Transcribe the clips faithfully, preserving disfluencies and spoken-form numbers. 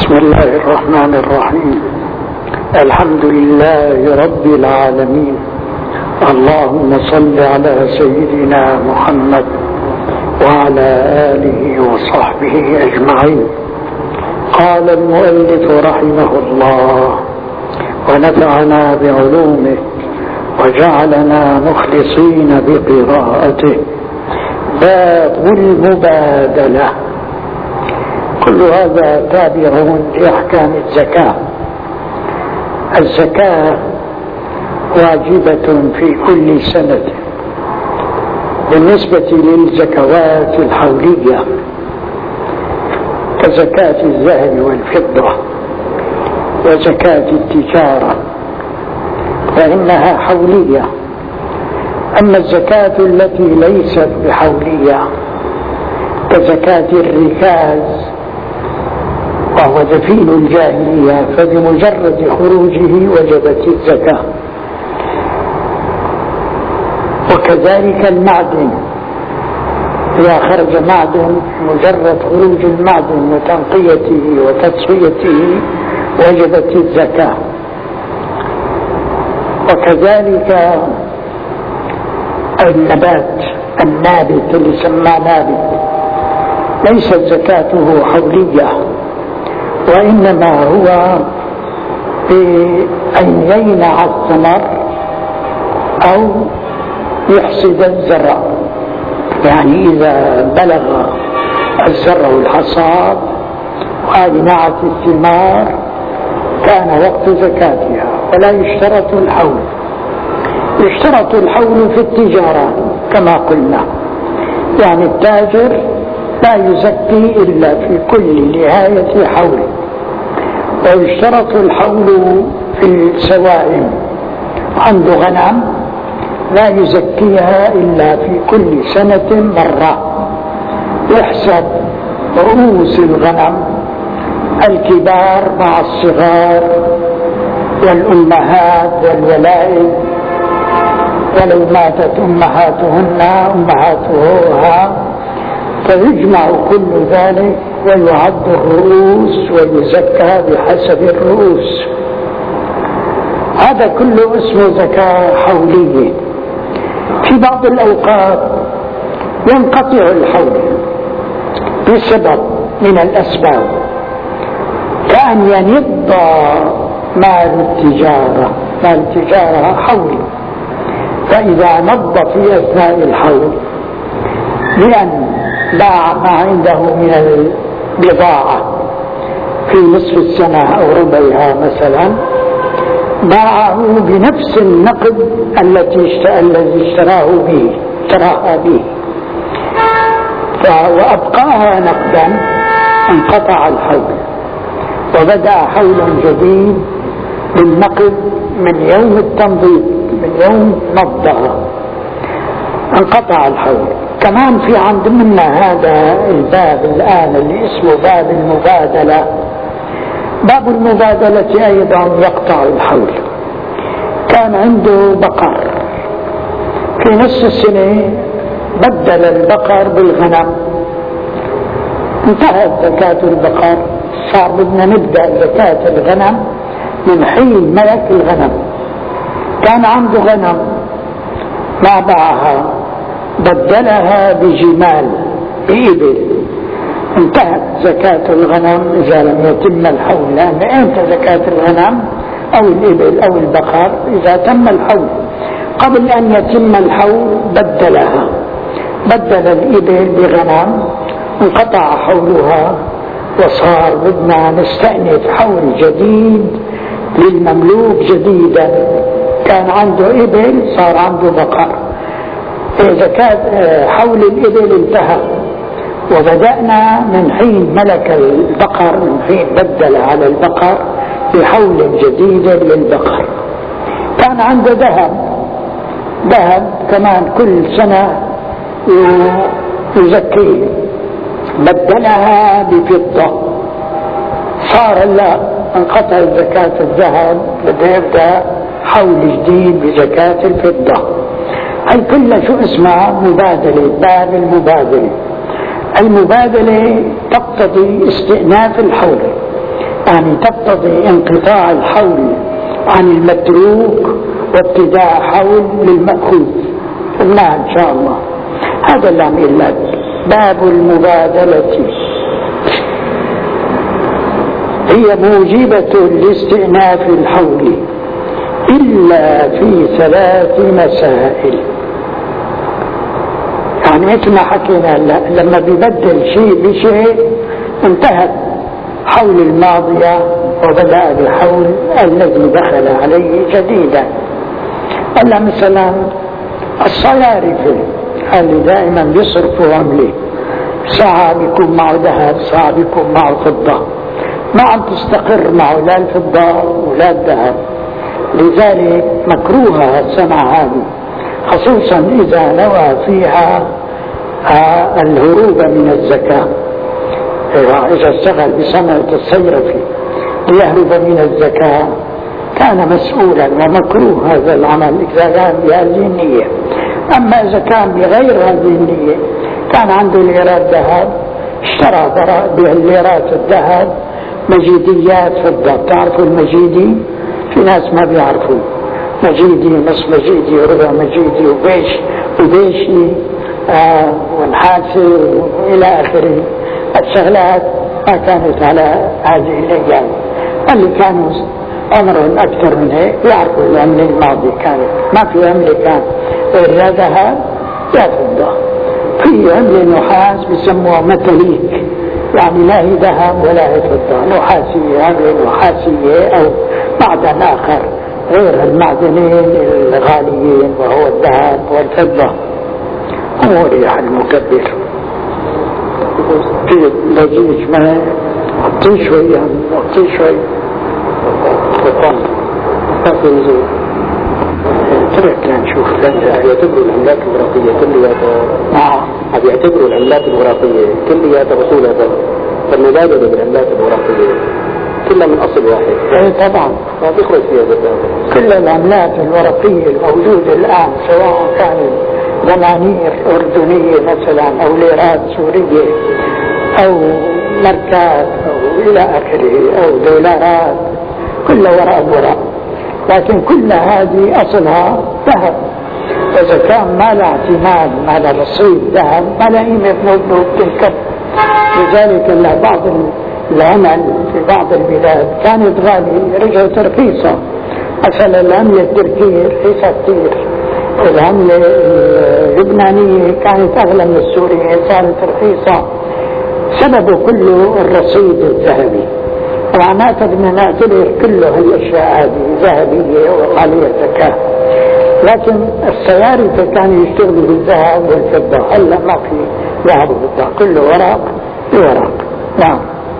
بسم الله الرحمن الرحيم. الحمد لله رب العالمين. اللهم صل على سيدنا محمد وعلى آله وصحبه أجمعين. قال المؤلف رحمه الله: ونفعنا بعلومه وجعلنا مخلصين بقراءته. باب المبادلة. كل هذا تابع لأحكام الزكاة. الزكاة واجبة في كل سنة بالنسبة للزكوات الحولية كزكاة الذهب والفضة وزكاة التجارة، فإنها حولية. أما الزكاة التي ليست بحولية كزكاة الركاز وهو دفين الجاهلية، فبمجرد خروجه وجبت الزكاة. وكذلك المعدن، إذا خرج معدن مجرد خروج المعدن وتنقيته وتصفيته وجبت الزكاة. وكذلك النبات النابت اللي سماه نابت ليست زكاته حولية، وإنما هو بأن يينع الثمر أو يحصد الزرع. يعني إذا بلغ الزرع الحصاد وأجنعت الثمار كان وقت زكاتها، ولا يشترط الحول. يشترط الحول في التجارة كما قلنا، يعني التاجر لا يزكي إلا في كل نهاية حول. ويشترط الحول في السوائم، عنده غنم لا يزكيها إلا في كل سنة مرة. يحسب رؤوس الغنم الكبار مع الصغار والأمهات والولائد، ولو ماتت أمهاتهن أمهاتها، فيجمع كل ذلك ويعد الرؤوس ويزكى بحسب الرؤوس. هذا كله اسمه زكاة حولية. في بعض الأوقات ينقطع الحول بسبب من الأسباب، كأن ينض مال التجارة. مال التجارة حول، فإذا نض في أثناء الحول لأن باع ما عنده من البضاعة في نصف السنة أو ربعها مثلا، باعه بنفس النقد التي الذي اشتراه به اشتراها به وأبقاها نقدا، انقطع الحول وبدأ حول جديد بالنقد من يوم التنضيد، من يوم نضها انقطع الحول. كمان في عند منا هذا الباب الآن اللي اسمه باب المبادلة. باب المبادلة أيضا يقطع الحول. كان عنده بقر، في نصف السنة بدل البقر بالغنم، انتهت زكاة البقر، صار بدنا نبدأ زكاة الغنم من حين ملك الغنم. كان عنده غنم ما باعها، بدلها بجمال بإبل، انتهت زكاة الغنم إذا لم يتم الحول. لأن أنت زكاة الغنم أو الإبل أو البقر إذا تم الحول. قبل أن يتم الحول بدلها، بدل الإبل بغنم، انقطع حولها وصار بدنا نستأنف حول جديد للمملوك جديدا. كان عنده إبل صار عنده بقر، إذا كان حول الإبل انتهى وبدأنا من حين ملك البقر، من حين بدل على البقر بحول جديد للبقر. كان عنده ذهب، ذهب كمان كل سنة يزكيه، بدلها بفضة، صار لا انقطع زكاة الذهب، بده يبدأ حول جديد بزكاة الفضة. هي كلها شو اسمها؟ مبادلة. باب المبادلة. المبادلة تقتضي استئناف الحول، يعني تقتضي انقطاع الحول عن المتروك وابتداء حول للمأخوذ. قلنا إن شاء الله هذا اللام إلا. باب المبادلة هي موجبة لاستئناف الحول إلا في ثلاث مسائل. يعني مثل ما حكينا لما بيبدل شيء بشيء انتهت حول الماضية وبدأ بحول الذي دخل عليه جديدا. ألا مثلا الصيارفة اللي دائما بيصرفوا عملة، ساعة بيكون معه ذهب ساعة بيكون معه فضة، ما عم تستقر معه لا الفضة ولا الذهب، لذلك مكروهة الصنعة هذه، خصوصا إذا نوى فيها الهروب من الزكاة. إذا اشتغل بصنعة الصيرفة ليهرب من الزكاة كان مسؤولا ومكروه هذا العمل إذا كان بهذه النية. أما إذا كان بغير هذه النية، كان عنده ليرات ذهب، اشترى بالليرات الذهب مجيديات فضة. تعرفوا المجيدي؟ في ناس ما بيعرفوا مجيدي، نصف مجيدي، ربع مجيدي، وبيش وبيشي آه ونحاسي وإلى آخره. الشغلات ما كانت على هذه الأيام. اللي كانوا عمرهم أكثر من هيك يعرفوا العملة الماضي كانت ما في عملة كان غير ذهب يا فضة. في عملة نحاس بسموها متليك، يعني لا هي ذهب ولا هي فضة، نحاسية، عملة نحاسية أو معدن آخر غير المعدنين الغاليين وهو الذهب والفضة. هو ريح المكبر في لجيج ما أعطيه شوي أعطيه شوي تركنا نشوف. يعتبروا العملات الورقية كلياتها نعم يعتبروا العملات الورقية كلياتها أصولها فالمبادلة بالعملات الورقية كلها من أصل واحد. ايه طبعا ما بيخرج فيها زكاة. كل العملات الورقية الموجودة الآن سواء كانت دنانير أردنية مثلا أو ليرات سورية أو ماركات أو إلى آخره أو دولارات، كلها وراء وراء، لكن كل هذه أصلها ذهب. إذا كان ما له اعتماد ما له رصيد ذهب ما له قيمة بنوت تنكب. لذلك بعض العمل في بعض البلاد كانت غالية رجعت رخيصة. مثلا العملة التركية رخيصة كثير، العملة اللبنانية كانت أغلى من السورية صارت رخيصة. سببه كله الرصيد الذهبي. معناته بدنا نعتبر كل هالاشياء هذه ذهبيه وعليها زكاه. لكن السيارفه كانوا يشتغلوا بالذهب والفضه، هلا ما في ذهب وفضه، كله ورق بورق. نعم.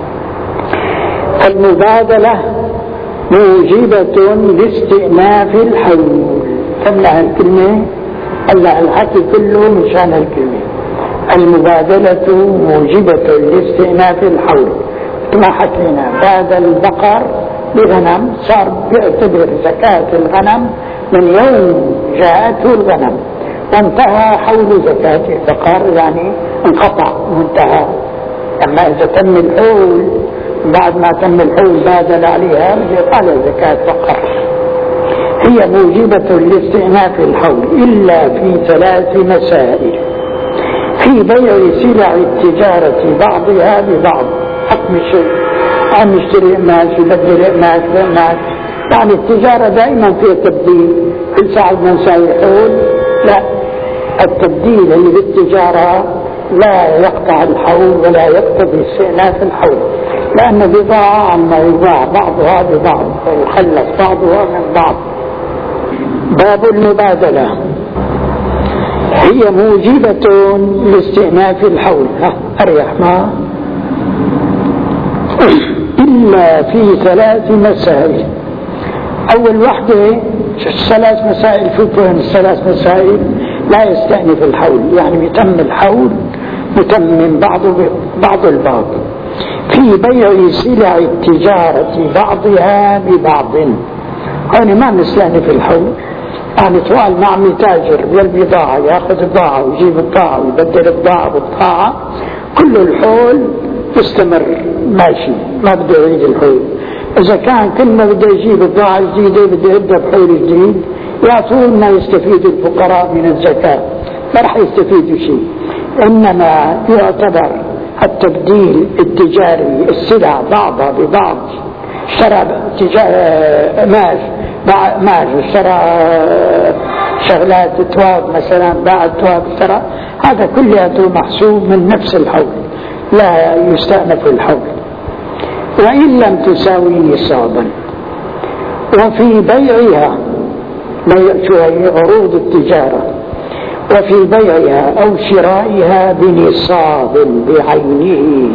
المبادله موجبه لاستئناف الحول. سمع الكلمه هلا الحكي كله مشان الكلمه. المبادله موجبه لاستئناف الحول. ما حكينا بعد البقر بغنم صار بيعتبر زكاة الغنم من يوم جاءته الغنم وانتهى حول زكاة البقر، يعني انقطع وانتهى. أما إذا تم الحول بعد ما تم الحول بادل عليها يطالع زكاة بقر. هي موجبة لاستئناف الحول إلا في ثلاث مسائل: في بيع سلع التجارة بعضها ببعض، حكم الشيء عم يشتري قماش يبدل قماش بقماش، يعني التجارة دائما فيها تبديل. كل ساعة بدنا نساوي حول؟ لا، التبديل اللي بالتجارة لا يقطع الحول ولا يقتضي استئناف الحول، لأن بضاعة عما يباع بعضها ببعض ويخلص بعضها من بعض. باب المبادلة هي موجبة لاستئناف الحول. ها أريح ما إلا في ثلاث مسائل. أول وحدة ثلاث مسائل، في فهم الثلاث مسائل لا يستأنف الحول، يعني يتم الحول متم من بعضه بعض البعض. في بيع سلع التجارة بعضها ببعض، هون ما نستأنف الحول، يعني طوال ما عم يتاجر بالبضاعة ياخذ بضاعة ويجيب بضاعة ويبدل بضاعة ببضاعة، كل الحول يستمر ماشي، ما بده يعيد الحول. إذا كان كل ما بده يجيب بضاعة جديدة بده يبدأ بحول جديد، يعطون ما يستفيد الفقراء من الزكاة، ما راح يستفيدوا شيء. إنما يعتبر التبديل التجاري، السلع بعضها ببعض، اشترى ماش ماش اشترى شغلات تواب مثلا، بعد تواب اشترى، هذا كله محسوب من نفس الحول، لا يستأنف الحول. وإن لم تساوي نصابا، وفي بيعها، بيع عروض التجارة، وفي بيعها أو شرائها بنصاب بعينه،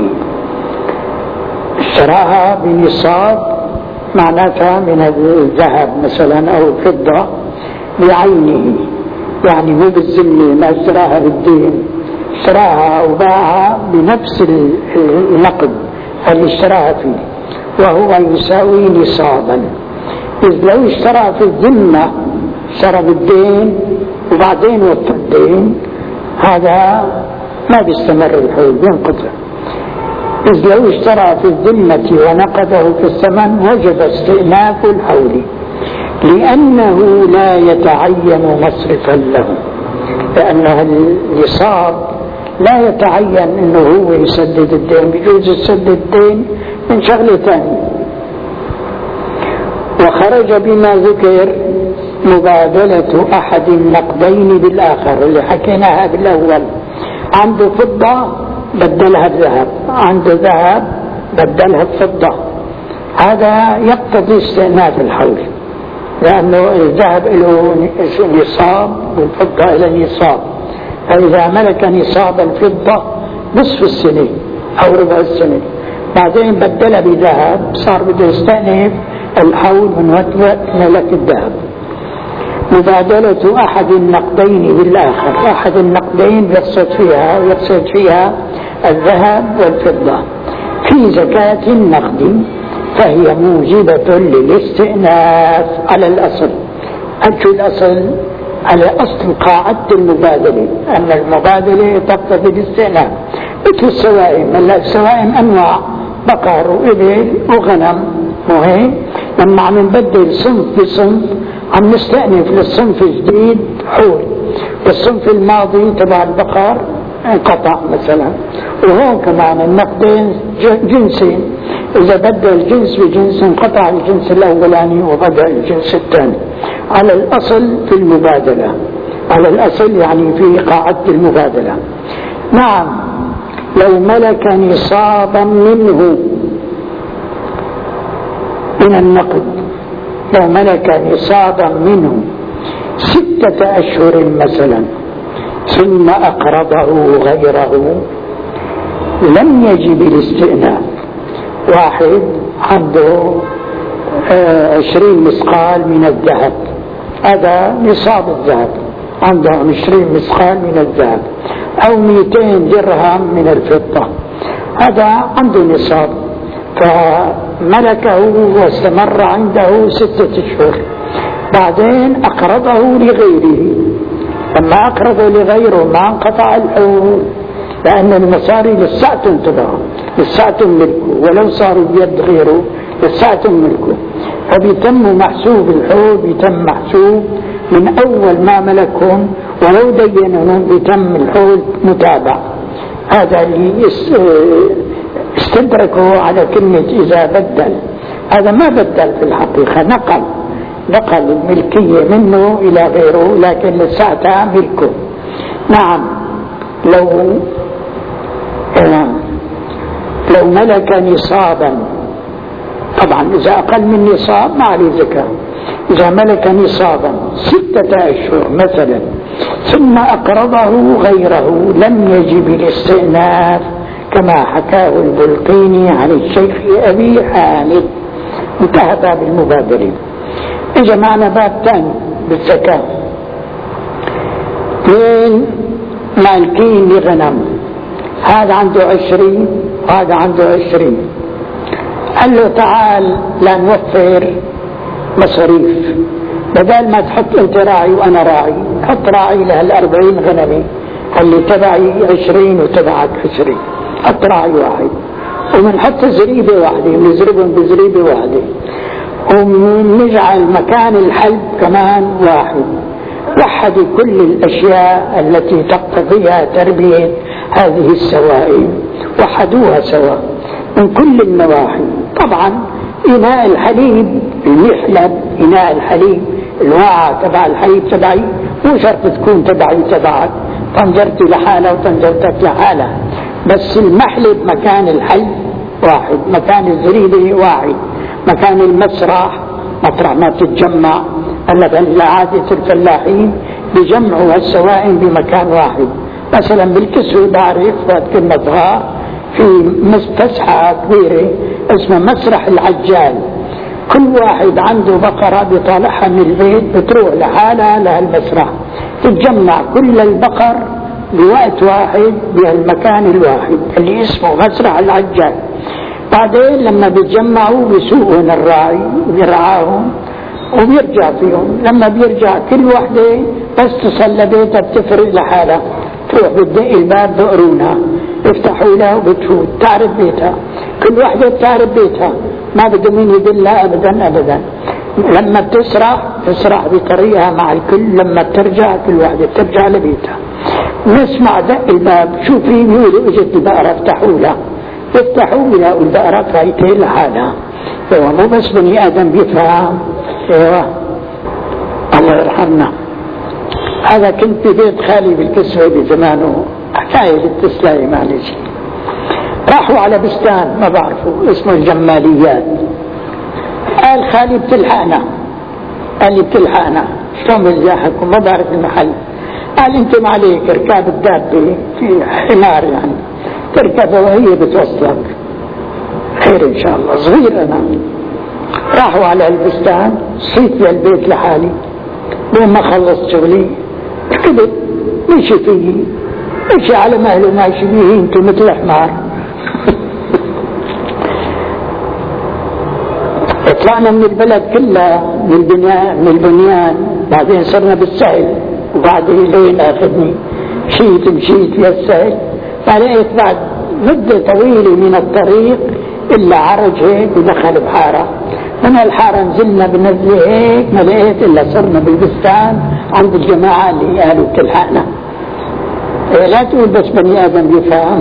اشتراها بنصاب معناتها من الذهب مثلا أو الفضة بعينه، يعني مو بالذمة، ما اشتراها بالدين، اشتراها أو باعها بنفس النقد اللي اشتراها فيه، وهو يساوي نصابا. إذ لو اشترى في الذمة، اشترى بالدين وبعدين وفى الدين، هذا ما بيستمر الحول، بينقطع. إذ لو اشترى في الذمة ونقده في الثمن وجب استئناف الحول، لأنه لا يتعين مصرفا له، لأنه النصاب لا يتعين أنه هو يسدد الدين، بيجوز يسدد الدين من شغلة ثانية. وخرج بما ذكر مبادلة أحد النقدين بالآخر، اللي حكيناها بالأول، عنده فضة بدلها بذهب، عنده ذهب بدلها بفضة، هذا يقتضي استئناف الحول، لأنه الذهب له نصاب والفضة له نصاب. فإذا ملك نصاب الفضة نصف السنة أو ربع السنة، بعدين بدل بذهب، صار بده يستأنف الحول من وقت ملك الذهب. مبادلة أحد النقدين بالآخر، أحد النقدين يقصد فيها ويقصد فيها الذهب والفضة في زكاة النقد، فهي موجبة للاستئناف على الأصل. أجل الأصل على أصل قاعدة المبادلة، أن المبادلة تقتضي الاستئناف، مثل السوائم. السوائم أنواع، بقر وإبل وغنم، وهي لما عم نبدل صنف بصنف عم نستأنف للصنف الجديد حول، والصنف الماضي تبع البقر انقطع مثلا. وهون كمان النقدين جنسين، إذا بدل الجنس بجنس انقطع الجنس الأولاني وبدأ الجنس الثاني، على الأصل في المبادلة، على الأصل يعني في قاعدة المبادلة. نعم، لو ملك نصابا منه من النقد، لو ملك نصابا منه ستة أشهر مثلا ثم أقرضه غيره لم يجب الاستئناف. واحد عنده عشرين مثقال من الذهب، هذا نصاب الذهب، عنده عشرين مثقال من الذهب، أو مئتين درهم من الفضة، هذا عنده نصاب، فملكه واستمر عنده ستة أشهر، بعدين أقرضه لغيره. لما أقرضه لغيره ما انقطع الحول، لأن المصاري لساتهم تبعه، لساتهم ملكه، ولو صاروا بيد غيره لساتهم ملكه، فبيتم محسوب الحول، بيتم محسوب من أول ما ملكهم، ولو دينهم بيتم الحول متابع. هذا اللي استدركه على كلمة إذا بدل، هذا ما بدل في الحقيقة، نقل نقل الملكية منه إلى غيره، لكن لساتها ملكه. نعم، لو لو ملك نصابا، طبعا إذا أقل من نصاب ما عليه زكاة، إذا ملك نصابا ستة أشهر مثلا ثم أقرضه غيره لم يجب الاستئناف، كما حكاه البلقيني عن الشيخ أبي حامد. انتهى باب المبادلة. إجا معنا باب ثاني بالزكاة، اثنين مالكين لغنم، هذا عنده عشرين وهذا عنده عشرين، قال له تعال لا نوفر مصاريف، بدل ما تحط انت راعي وانا راعي، حط راعي لهالاربعين غنمي، اللي تبعي عشرين وتبعك عشرين، حط راعي واحد ومنحط زريبة واحدة، بنزربهم بزريبة واحدة، ونجعل مكان الحلب كمان واحد. وحدوا كل الأشياء التي تقتضيها تربية هذه السوائل، وحدوها سوا من كل النواحي. طبعا إناء الحليب المحلب، إناء الحليب الواعة تبع الحليب تبعي مو شرط تكون تبعي تبعك، طنجرتي لحالها وطنجرتك لحالها، بس المحلب مكان الحلب واحد، مكان الزريبة واحد، مكان المسرح مطرح ما تتجمع. هلا عادة الفلاحين بجمعوا السوائل بمكان واحد. مثلا بالكسوة بعرف وقت كنا صغار في مسفسحة كبيرة اسمها مسرح العجال، كل واحد عنده بقرة بيطالعها من البيت بتروح لحالها لهالمسرح، تتجمع كل البقر بوقت واحد بهالمكان الواحد اللي اسمه مسرح العجال. بعدين لما بيتجمعوا بيسوقون الراعي وبيرعاهم وبيرجع فيهم. لما بيرجع كل وحدة بس تصل لبيتها بتفرق لحالها، تروح بتدق الباب بقرونها، يفتحوا لها وبتفوت تعرف بيتها. كل وحدة بتعرف بيتها، ما بدهم مين يدلها ابدا ابدا. لما بتسرح تسرح بطريقها مع الكل، لما بترجع كل وحدة بترجع لبيتها. نسمع دق الباب، شو في بيقولوا اجت البقرة، افتحوا لها، يفتحوا بيلاقوا البقرة فايتين لحالها. ايوه مو بس بني ادم بيفهم. ايوه الله يرحمنا. هذا كنت ببيت خالي بالكسوة بزمانه، حكاية بالتسلاي معلش. راحوا على بستان ما بعرفه اسمه الجماليات، قال خالي بتلحقنا، قال لي بتلحقنا شلون بنزاحكم ما بعرف المحل. قال انت ما عليك اركاب الدابة في حمار يعني تركبها وهي بتوصلك، خير ان شاء الله. صغير انا. راحوا على البستان، صيت للبيت لحالي، بين ما خلصت شغلي ركبت مشي فيه، مشي على مهله ماشي فيه، انتو مثل حمار. طلعنا من البلد كلها من البنيان من البنيان بعدين صرنا بالسهل، وبعدين لين اخذني مشيت مشيت يا السهل، فلقيت بعد مدة طويلة من الطريق إلا عرج هيك ودخل بحارة. من الحارة نزلنا بنزلة هيك ما لقيت إلا صرنا بالبستان عند الجماعة اللي قالوا بتلحقنا. لا تقول بس بني آدم بيفهم.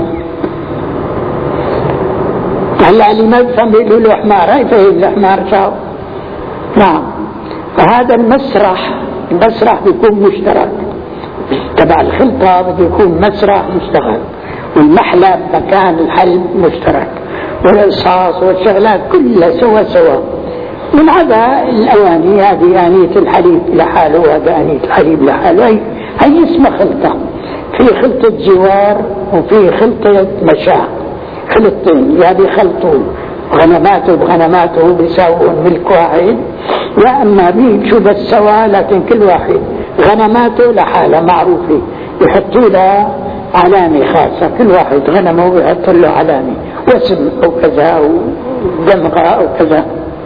هلا اللي ما بيفهم بيقولوا له حمار، هاي فهم الحمار شاو. نعم. فهذا المسرح، المسرح بيكون مشترك تبع الخلطة، بده يكون مسرح مشتغل، والمحلب مكان الحلب مشترك، والإصاص والشغلات كلها سوا سوا. من عدا الأواني، هذه آنية الحليب لحاله وهذا آنية الحليب لحاله، هي, هي اسمها خلطة. في خلطة جوار وفي خلطة مشاة، خلطتين هذه خلطوا غنماته بغنماته بيساوون ملك واحد، يا أما بيمشوا بس سوا لكن كل واحد غنماته لحالة معروفة يحطوا لها علامة خاصة، كل واحد غنمه بيحط له علامة واسم أو كذا ودمغة أو كذا.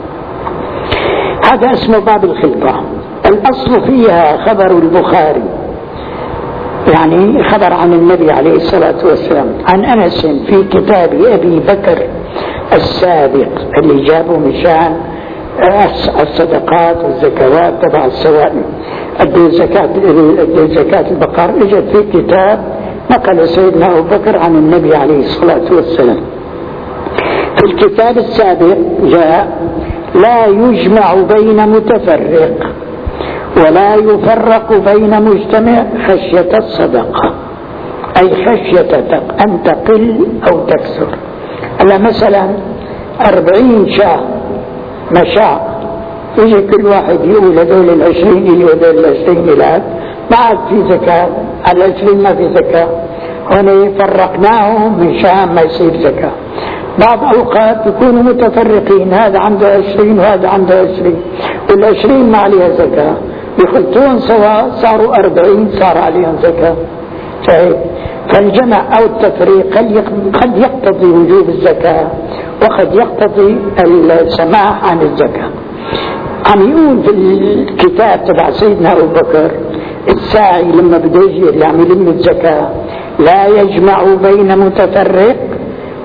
هذا اسمه باب الخلطة. الأصل فيها خبر البخاري، يعني خبر عن النبي عليه الصلاة والسلام عن أنس في كتاب أبي بكر السابق اللي جابوا مشان الصدقات والزكوات تبع السوائل، أدوا زكاة أدوا زكاة البقر، اجت في كتاب نقل سيدنا أبو بكر عن النبي عليه الصلاة والسلام. في الكتاب السابق جاء لا يجمع بين متفرق ولا يفرق بين مجتمع خشية الصدقة، أي خشية أن تقل أو تكثر. ألا مثلا أربعين شاة مشاء، يجي كل واحد يقول هذول العشرين إلي وهذول العشرين إلي، ما عاد في زكاة، على العشرين ما في زكاة، هنا فرقناهم من شان ما يصير زكاة. بعض أوقات يكونوا متفرقين، هذا عنده عشرين وهذا عنده عشرين، والعشرين ما عليها زكاة، يخلطون سوا صاروا أربعين صار عليهم زكاة. فالجمع أو التفريق قد يقتضي وجوب الزكاة وقد يقتضي السماح عن الزكاة. عم يقول في الكتاب تبع سيدنا أبو بكر الساعي لما بده يجي اللي عم يلم الزكاة لا يجمع بين متفرق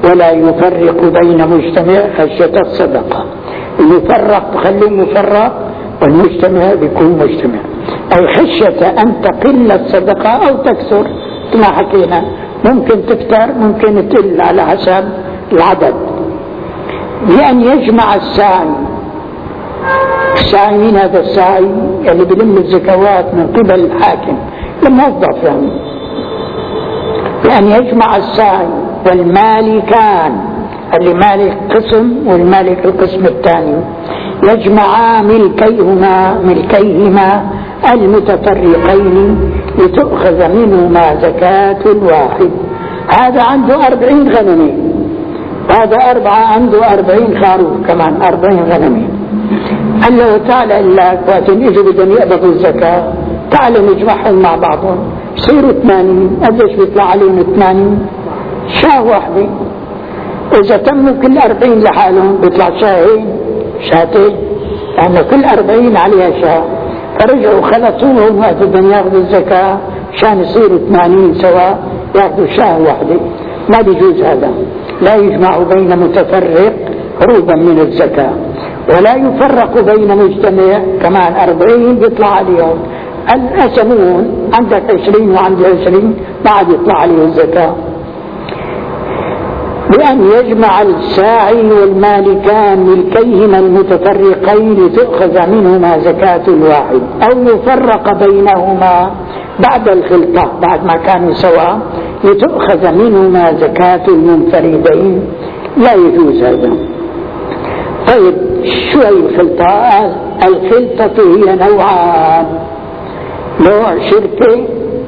ولا يفرق بين مجتمع خشية الصدقة. المفرق خليه مفرق والمجتمع بيكون مجتمع، أي خشية أن تقل الصدقة أو تكثر كما حكينا، ممكن تكثر ممكن تقل على حسب العدد. بأن يجمع الساعي، الساعي مين هذا الساعي؟ اللي بلم الزكوات من قبل الحاكم الموظف يعني. بأن يجمع الساعي والمالكان، اللي مالك قسم والمالك القسم الثاني، يجمعا ملكيهما ملكيهما المتفرقين لتؤخذ منهما زكاة الواحد. هذا عنده أربعين غنمة، هذا أربعة عنده أربعين خروف كمان أربعين غنمة. قال له تعال لك وقتين إجوا بدهم يقبضوا الزكاة، تعالوا نجمعهم مع بعضهم يصيروا ثمانين. قديش بيطلع عليهم ثمانين؟ شاه واحدة. إذا تموا كل أربعين لحالهم بيطلع شاهين شاتين، لأن يعني كل أربعين عليها شاه. فرجعوا خلصوهم وقت بدهم ياخذوا الزكاة شان يصيروا ثمانين سواء ياخذوا شاه واحدة. ما بيجوز هذا، لا يجمع بين متفرق هروبا من الزكاة، ولا يفرق بين مجتمع كمان أربعين بيطلع عليهم الأسمون، عندك عشرين وعندي عشرين ما عاد يطلع عليه الزكاة. بأن يجمع الساعي والمالكان ملكيهما المتفرقين لتؤخذ منهما زكاة الواحد، أو يفرق بينهما بعد الخلطة بعد ما كانوا سواء لتؤخذ منهما زكاة المنفردين، لا يجوز هذا. طيب شو هي الخلطة؟ الخلطة هي نوعان، نوع شركة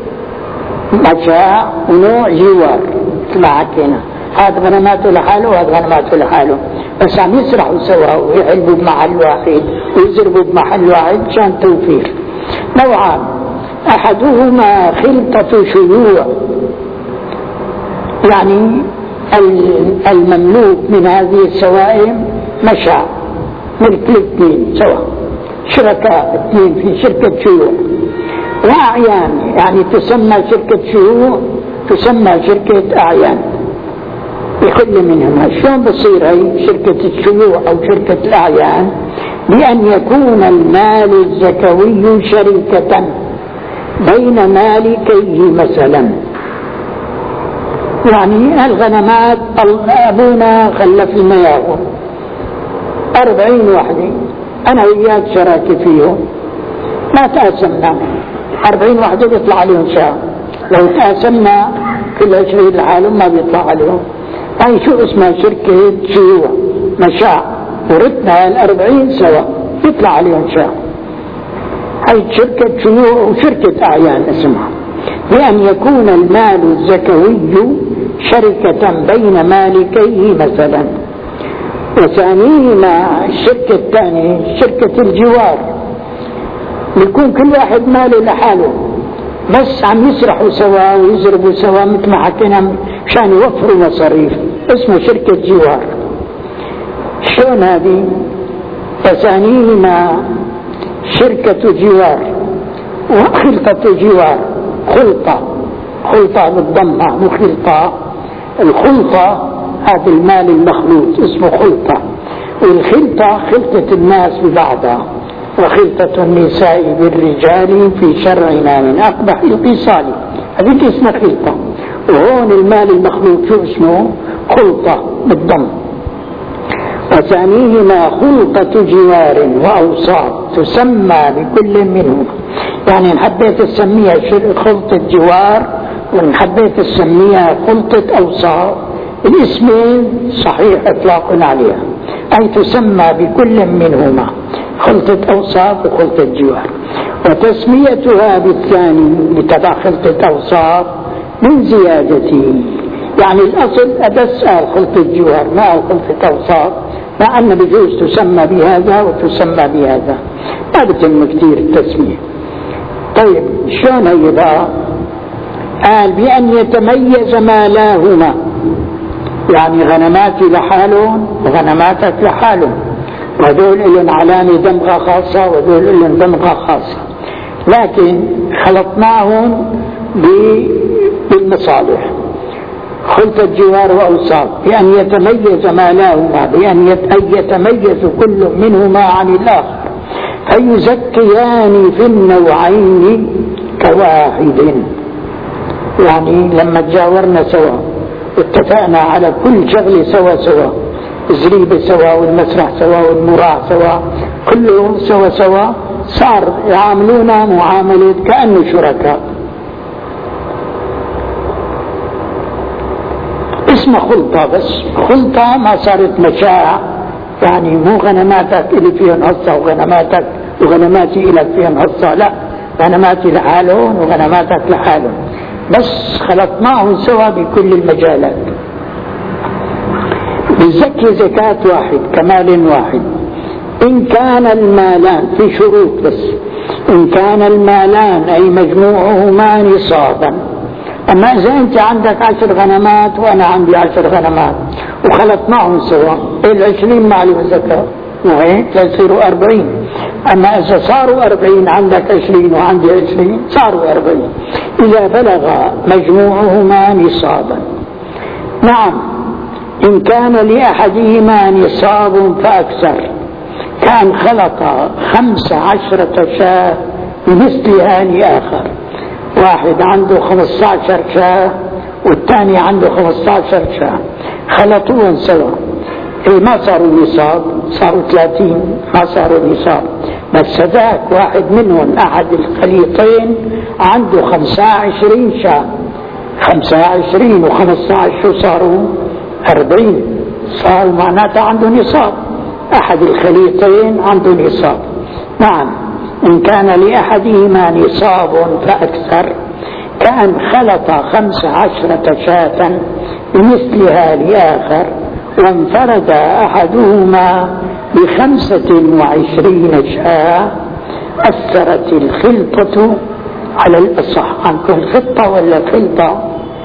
مشاع ونوع جوار كما حكينا. هذا غنماته لحاله وهذا غنماته لحاله، بس عم يسرحوا سوا ويحلبوا بمحل واحد ويزربوا بمحل واحد عشان توفير. نوعان، أحدهما خلطة شيوع، يعني المملوك من هذه السوائم مشاع ملك الاثنين سوا، شركاء اثنين في شركة شيوع. وأعيان يعني تسمى شركة شيوع تسمى شركة أعيان بكل منهما. شلون بصير هي شركة الشيوع أو شركة الأعيان؟ بأن يكون المال الزكوي شركة بين مالكيه مثلا. يعني الغنمات أبونا خلف لنا ياهم أربعين وحدة، أنا وياك شراكة فيهم، ما تقاسمنا أربعين وحدة بيطلع عليهم شاة، لو تقاسمنا كل عشرين لحالهم ما بيطلع عليهم. هاي شو اسمها؟ شركة شيوع مشاع، ورثنا الأربعين سوا يطلع عليهم شاة. هاي شركة شيوع وشركة أعيان اسمها. بأن يكون المال الزكوي شركة بين مالكيه مثلا. وثانيهما الشركة الثانية شركة الجوار، بيكون كل واحد ماله لحاله بس عم يسرحوا سوا ويزربوا سوا مثل ما حكينا مشان يوفروا مصاريف، اسمه شركة جوار. شلون هذه؟ وثانيهما شركة جوار وخلطة جوار، خلطة خلطة بالضمة مو خلطة. الخلطة هذا المال المخلوط اسمه خلطة، والخلطة خلطة الناس ببعضها، وخلطة النساء بالرجال في شرعنا من أقبح الخصال، هذه اسمها خلطة. وهون المال المخلوط شو اسمه؟ خلطة بالضم. وثانيهما خلطة جوار وأوصاف تسمى بكل منهما، يعني إن حبيت تسميها خلطة جوار وإن حبيت تسميها خلطة أوصاف الاسمين صحيح إطلاق عليها، أي تسمى بكل منهما خلطة أوصاف وخلطة جوار. وتسميتها بالثاني بتبع خلطة أوصاف من زيادته، يعني الأصل أبس خلطة جوار ما خلطة أوصاف، مع أن بجوز تسمى بهذا وتسمى بهذا، ما بتم كثير التسمية. طيب شلون هي بقى؟ قال بأن يتميز مالاهما، يعني غنماتي لحالهم وغنماتك لحالهم، وهذول لهم علامة دمغة خاصة وهذول لهم دمغة خاصة، لكن خلطناهم بالمصالح. خلطة جوار وأوصاف، بأن يتميز مالاهما، بأن يتميز كل منهما عن الآخر، فيزكيان في النوعين كواحد. يعني لما تجاورنا سوا اتفقنا على كل شغلة سوا سوا، الزريبة سوا والمسرح سوا والمراح سوا، كله سوا سوا، صار يعاملونا معاملة كأنه شركاء. اسمها خلطة، بس خلطة ما صارت مشاع، يعني مو غنماتك إلي فيهن حصة وغنماتك وغنماتي إلك فيهن حصة، لا، غنماتي لحالهم وغنماتك لحالهم، بس خلطناهم سوا بكل المجالات. بالزكي زكاة واحد كمال واحد، إن كان المالان في شروط، بس إن كان المالان أي مجموعهما نصابا. أما إذا أنت عندك عشر غنمات وأنا عندي عشر غنمات وخلطناهم سوا، العشرين ما عليهم زكاة وهيك يصيروا أربعين. أما إذا صاروا أربعين، عندك عشرين وعندي عشرين، صاروا أربعين إذا بلغ مجموعهما نصابا. نعم، إن كان لأحدهما نصاب فأكثر، كان خلط خمس عشرة شاة بمثلها لآخر، واحد عنده خمسة عشر شاة والثاني عنده خمسة عشر شاة، خلطوهم سوا، إيه ما صاروا نصاب، صاروا ثلاثين، ما صاروا نصاب، بس ذاك واحد منهم أحد الخليطين عنده خمسة وعشرين شاة، خمسة وعشرين وخمسة عشر صاروا أربعين، صار معناته عنده نصاب، أحد الخليطين عنده نصاب. نعم، إن كان لأحدهما نصاب فأكثر، كأن خلط خمس عشرة شاة بمثلها لآخر، وانفرد أحدهما بخمسة وعشرين شاة، أثرت الخلطة على الأصح. عندكم خطة ولا خلطة؟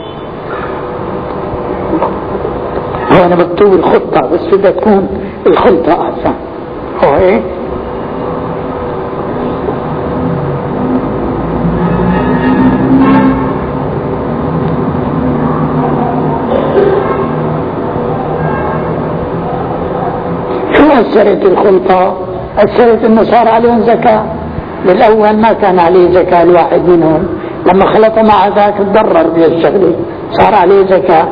هو أنا مكتوب الخطة، بس بدها تكون الخلطة أحسن. هو إيه؟ أثرت الخلطة؟ أثرت إنه صار عليهم زكاة. بالأول ما كان عليه زكاة الواحد منهم، لما خلط مع ذاك تضرر بالشغلة، صار عليه زكاة،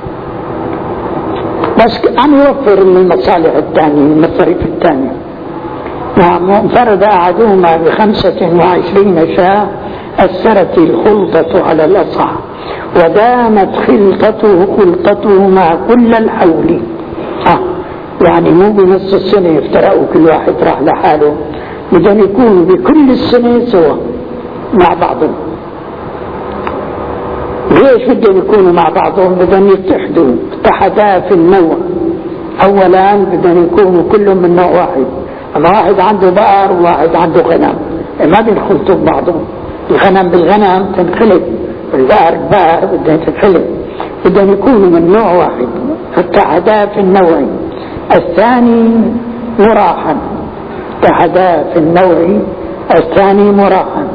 بس عم يوفر من المصالح الثانية، من المصاريف الثانية. نعم، وانفرد أحدهما بخمسة وعشرين شاة، أثرت الخلطة على الأصح، ودامت خلطته خلطتهما كل الحول. آه. يعني مو بنص السنة يفترقوا كل واحد راح لحاله، بدهم يكونوا بكل السنة سوا مع بعضهم. ليش بدهم يكونوا مع بعضهم؟ بدهم يتحدوا، اتحدا في النوع. أولا بدهم يكونوا كلهم من نوع واحد، أما واحد عنده بقر وواحد عنده غنم ما بينخلطوا ببعضهم، الغنم بالغنم تنخلط، البقر بقر بدهم تنخلط، بدهم يكونوا من نوع واحد، اتحدا في النوع. الثاني مراحا، اتحدا في النوع الثاني مراحا.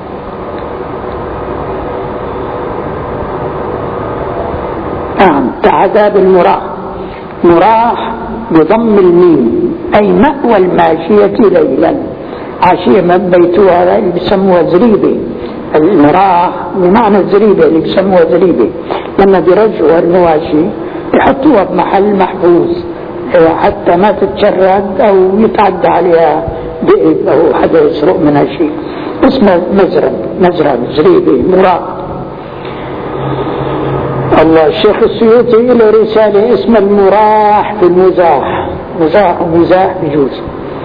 نعم، اتحدا بالمراح، مراح بضم الميم، أي مأوى الماشية ليلا، عشية من بيتها هذا اللي بيسموها زريبة، المراح بمعنى الزريبة اللي بيسموها زريبة، لما بيرجعوا المواشي يحطوها بمحل محفوظ حتى ما تتشرد أو يتعدى عليها ذئب أو حدا يسرق منها شيء، اسمه مزرب، مزرب زريبة مراح. الله، الشيخ السيوطي له رسالة اسمها المراح في المزاح، مزاح ومزاح بجوز،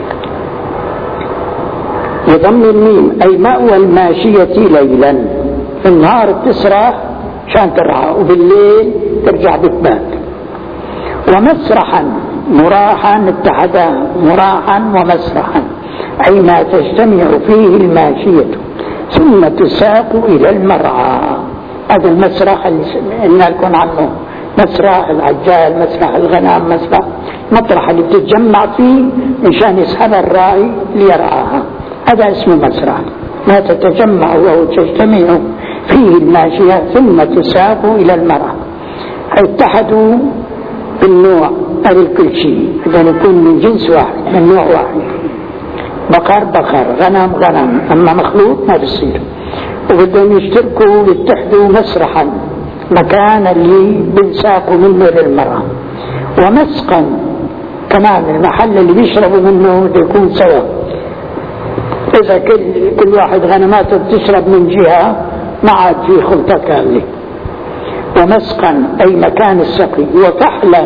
بضم الميم، أي مأوى الماشية ليلا، في النهار بتسرح شان ترعى وبالليل ترجع بتبات. ومسرحا، مراحا اتحدا، مراحا ومسرحا، أي ما تجتمع فيه الماشية ثم تساق إلى المرعى. هذا المسرح اللي قلنا لكم عنه، مسرح العجال، مسرح الغنم، مسرح مطرح اللي بتتجمع فيه مشان يسحب الراعي ليرعاها، هذا اسمه مسرح. ما تتجمع أو تجتمع فيه الماشية ثم تساق إلى المرعى. اتحدوا بالنوع قبل كل شيء، إذا يكون من جنس واحد من نوع واحد، بقر بقر غنم غنم، أما مخلوط ما بيصير. وبدهم يشتركوا ويتحدوا مسرحا، مكان اللي بنساقوا منه للمرأة، ومسقا كمان المحل اللي بيشربوا منه بده يكون سوا. إذا كل كل واحد غنماته بتشرب من جهة ما عاد في خلطة كاملة. ومسقا أي مكان السقي، وفحلا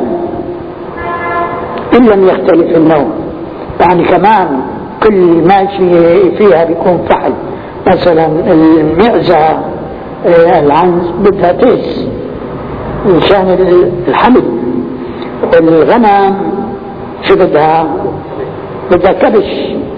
إن لم يختلف النوع، يعني كمان كل ماشي فيها بيكون فحل. مثلا المعزة العنز بدها تيس مشان الحمل، والغنم شو بدها بدها كبش،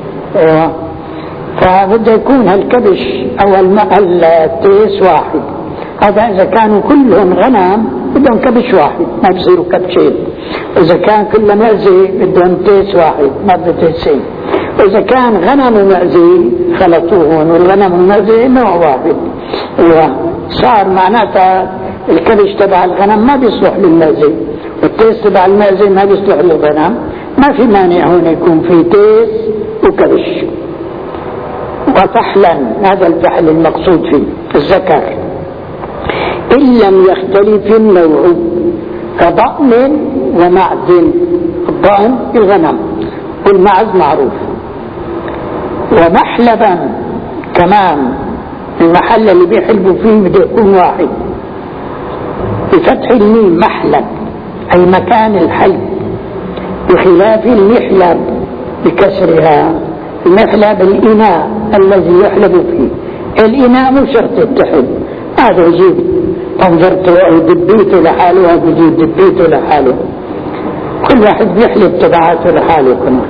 فبده يكون هالكبش او التيس واحد. هذا اذا كانوا كلهم غنم بدهم كبش واحد ما بصيروا كبشين، اذا كان كله معزة بدهم تيس واحد ما بده تيسين، إذا كان غنم ومعزة خلطوهن والغنم والمعزة نوع واحد، وصار معناتها الكبش تبع الغنم ما بيصلح للمعزة، والتيس تبع المعزة ما بيصلح للغنم. ما في مانع هنا يكون في تيس وكبش. وفحلا هذا الفحل المقصود فيه الذكر، إن لم يختلف النوع كضأن ومعز. الضأن الغنم والمعز معروف. ومحلبا كمان المحل اللي بيحلبوا فيه بده يكون واحد بفتح الميم، محلب أي مكان الحلب، بخلاف المحلب بكسرها. المحلب الإناء الذي يحلب فيه، الإناء مو شرط يتحد، هذا يجيب طنجرته أو دبيته لحاله، هذا يجيب دبيته لحاله، كل واحد بيحلب تبعاته لحاله كمان.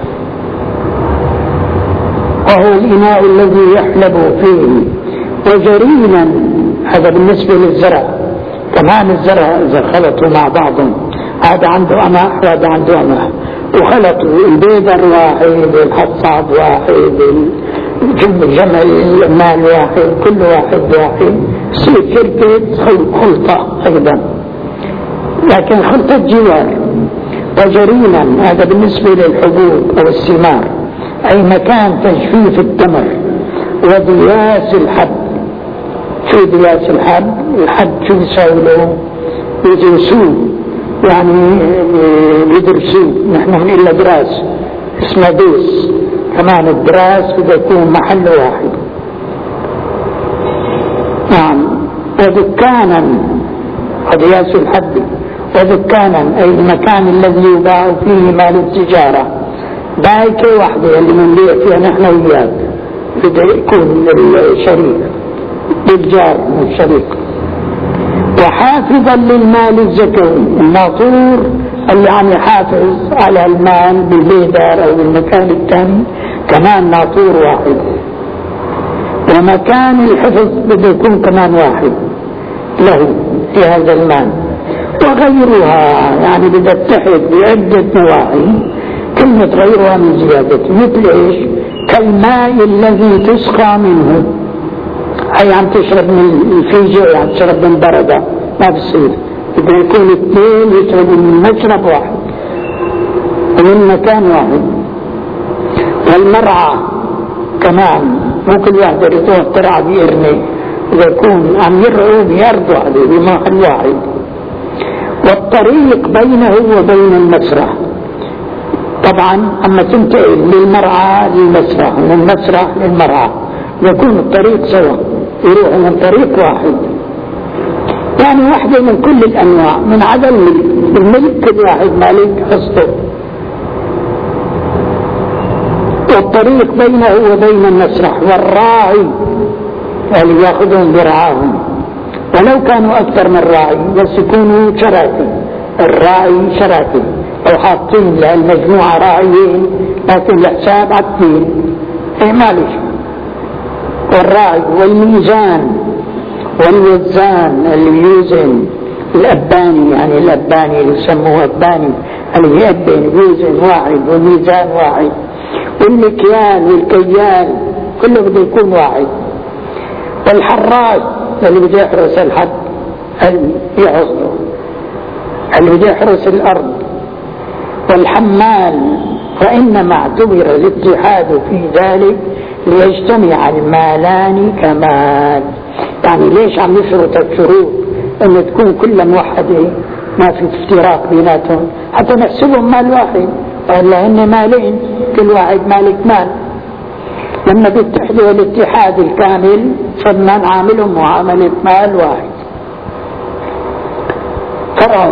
وهو الإناء الذي يحلب فيه. وجرينا هذا بالنسبة للزرع، كمان الزرع إذا خلطوا مع بعضهم، هذا عنده قمح وهذا عنده قمح، وخلطوا البيدر واحد، الحصاد واحد، الجمل المال واحد، كل واحد واحد، يصير شركة خلطة أيضا، لكن خلطة جوار. وجرينا هذا بالنسبة للحبوب أو الثمار، أي مكان تجفيف التمر. ودياس الحب، شو دياس الحب؟ الحب شو بيساوي له؟ يدرسوه، يعني يدرسوه، نحن بنقول له دراس، اسمه ديس. كمان الدراس بده يكون محل واحد. نعم. ودكانا ودياس الحب، ودكانا أي المكان الذي يباع فيه مال التجارة. بايكة واحدة اللي بنبيع فيها نحن وياك، بده يكون الشريك بالجار من الشريك. وحافظا للمال الزكوي، الناطور اللي عم يحافظ على المال بالبيدر أو بالمكان الثاني كمان ناطور واحد. ومكان الحفظ بده يكون كمان واحد له في هذا المال. وغيرها يعني بدها تتحد بعدة نواحي، كلمة غيرها من زيادة، مثل ايش؟ كالماء الذي تسقى منه، أي عم تشرب من الفيجة، عم تشرب من بردة، ما بصير، بده يكون اثنين يشربوا من مشرب واحد ومن مكان واحد. والمرعى كمان مو كل واحد يروح ترعى بيرمي، بده يكون عم يرعوا بيرضوا عليه بمحل واحد. والطريق بينه وبين المسرح، طبعا اما تنتقل للمرعى للمسرح، من المسرح للمرعى يكون الطريق سوا، يروحوا من طريق واحد، يعني واحدة من كل الانواع، من عدم الملك، الملك كل واحد مالك حصته. والطريق بينه وبين المسرح. والراعي اللي ياخذهم برعاهم، ولو كانوا اكثر من راعي بس يكونوا شراكه، الراعي شراكه، او حاطين للمجموعه راعيين لكن الحساب عدين اي مالش. والراعي. والميزان والوزان اللي يوزن، الاباني يعني الاباني اللي يسموه اباني اللي يأبن يوزن واحد، والميزان واحد. والمكيال والكيال كله بده يكون واحد. والحراس اللي بده يحرس الحد يحصله. اللي يحرس الأرض. والحمال فإنما اعتبر الاتحاد في ذلك ليجتمع المالان كمال. يعني ليش عم يشرط الشروط أن تكون كل موحدة ما في افتراق بيناتهم حتى نحسبهم مال واحد، وإلا هن مالين كل واحد مالك مال. لما بيتحدوا الاتحاد الكامل صرنا نعاملهم معاملة مال واحد. فرع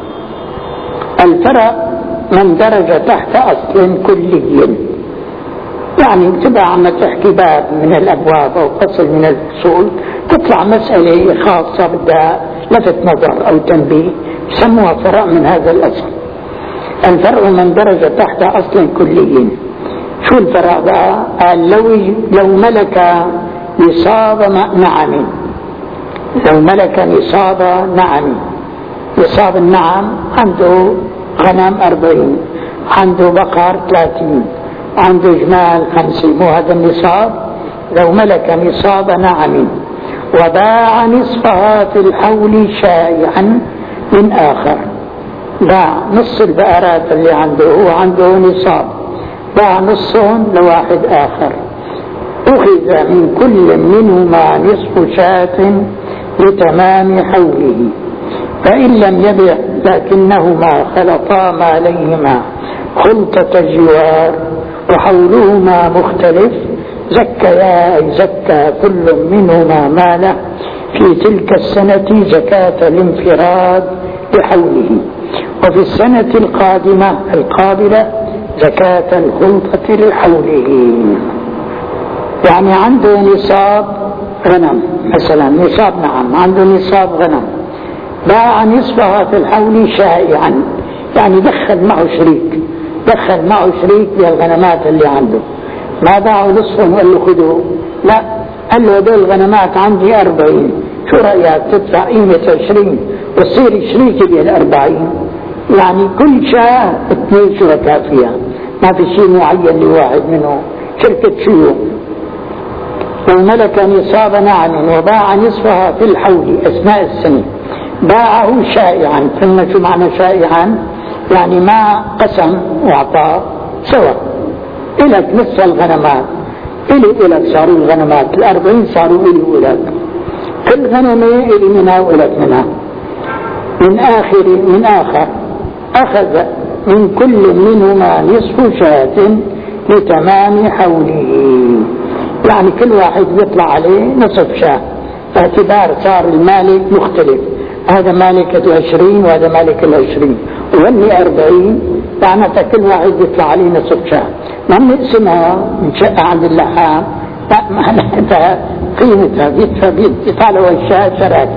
الفرع من درج تحت أصل كلي، يعني تبع عم تحكي باب من الأبواب أو فصل من الفصول تطلع مسألة خاصة بدها لفت نظر أو تنبيه يسموها فرع من هذا الأصل. الفرع من درج تحت أصل كلي. شو الفرع بقى؟ قال لو, لو ملك نصاب نعم، لو ملك نصاب نعم. نصاب النعم عنده غنم أربعين، عنده بقر ثلاثين، عنده جمال خمسين، مو هذا النصاب؟ لو ملك نصاب نعم وباع نصفها في الحول شائعا من آخر، باع نص البقرات اللي عنده هو عنده نصاب، باع نصهم لواحد آخر، أخذ من كل منهما نصف شاة لتمام حوله. فإن لم يبع لكنهما خلطا ماليهما خلطة جوار وحولهما مختلف زكيا، أي زكى كل منهما ماله في تلك السنة زكاة الانفراد بحوله، وفي السنة القادمة القابلة زكاة الخلطة لحوله. يعني عنده نصاب غنم مثلا، نصاب نعم، عنده نصاب غنم، باع نصفها في الحول شائعا، يعني دخل معه شريك، دخل معه شريك بالغنمات اللي عنده، ما باعوا نصفهم وقال له خذوا، لا، قال له هذول الغنمات عندي أربعين، شو رأيك تدفع قيمة عشرين وتصير شريكي بالأربعين؟ يعني كل شاة اثنين شركاء فيها، ما في شيء معين لواحد منهم، شركة شيوخ. وملك نصاب نعم وباع نصفها في الحول أثناء السنة، باعه شائعا. ثم شو معنى شائعا؟ يعني ما قسم واعطاه سوا، إلك نصف الغنمات، إلي إلك صاروا الغنمات الأربعين صاروا إلي وإلك، كل غنمة إلي منها وإلك منها. من آخر من آخر أخذ من كل منهما نصف شاة لتمام حوله، يعني كل واحد يطلع عليه نصف شاة، باعتبار صار المالك مختلف، هذا مالك العشرين وهذا مالك العشرين وهني أربعين، معناتها كل واحد يطلع عليه نصف شاة. ما بنقسمها نشقة عند اللحام، لا، معناتها قيمتها بيدفع بيطلعوا الشاة شراكة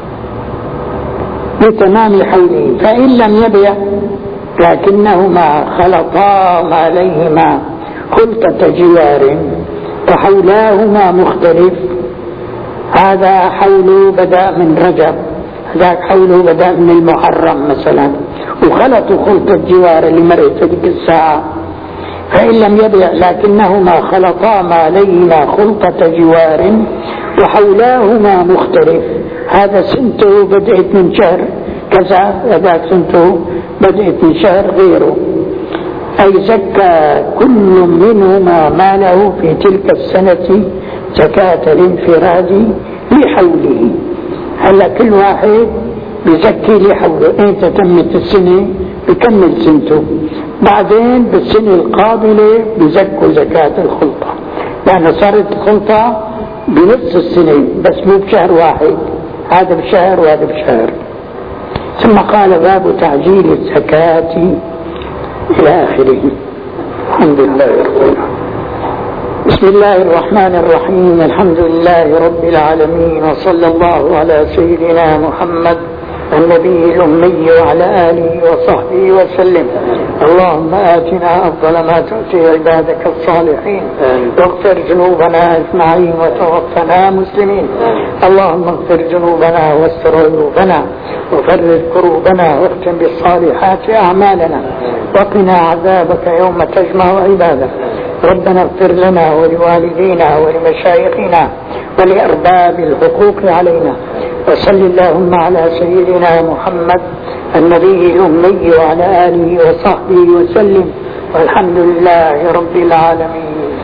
لتمام حوله. فإن لم يبيع لكنهما خلطا ماليهما خلطة جوار وحولاهما مختلف، هذا حوله بدأ من رجب، ذاك حوله بدأ من المحرم مثلا، وخلطوا خلطة الجوار اللي مرت في تلك الساعة. فإن لم يبيع لكنهما خلطا ماليهما خلطة جوار وحولاهما مختلف، هذا سنته بدأت من شهر كذا، هذاك سنته بدأت من شهر غيره، أي زكى كل منهما ماله في تلك السنة زكاة الانفراد لحوله. هلا كل واحد بزكي لحوله، انت تمت السنة بكمل سنته، بعدين بالسنة القابلة بزكوا زكاة الخلطة، لأن صارت الخلطة بنص السنة بس مو بشهر واحد، هذا بشهر وهذا بشهر. ثم قال باب تعجيل الزكاة إلى آخره. الحمد لله رب العالمين. بسم الله الرحمن الرحيم، الحمد لله رب العالمين، وصلى الله على سيدنا محمد النبي الأمي وعلى آله وصحبه وسلم. اللهم آتنا أفضل ما تؤتي عبادك الصالحين، واغفر ذنوبنا أجمعين وتوفنا مسلمين. اللهم اغفر ذنوبنا واستر عيوبنا وفرج كروبنا واختم بالصالحات أعمالنا، وقنا عذابك يوم تجمع عبادك. ربنا اغفر لنا ولوالدينا ولمشايخنا ولأرباب الحقوق علينا، وصل اللهم على سيدنا محمد النبي الأمي وعلى آله وصحبه وسلم، والحمد لله رب العالمين.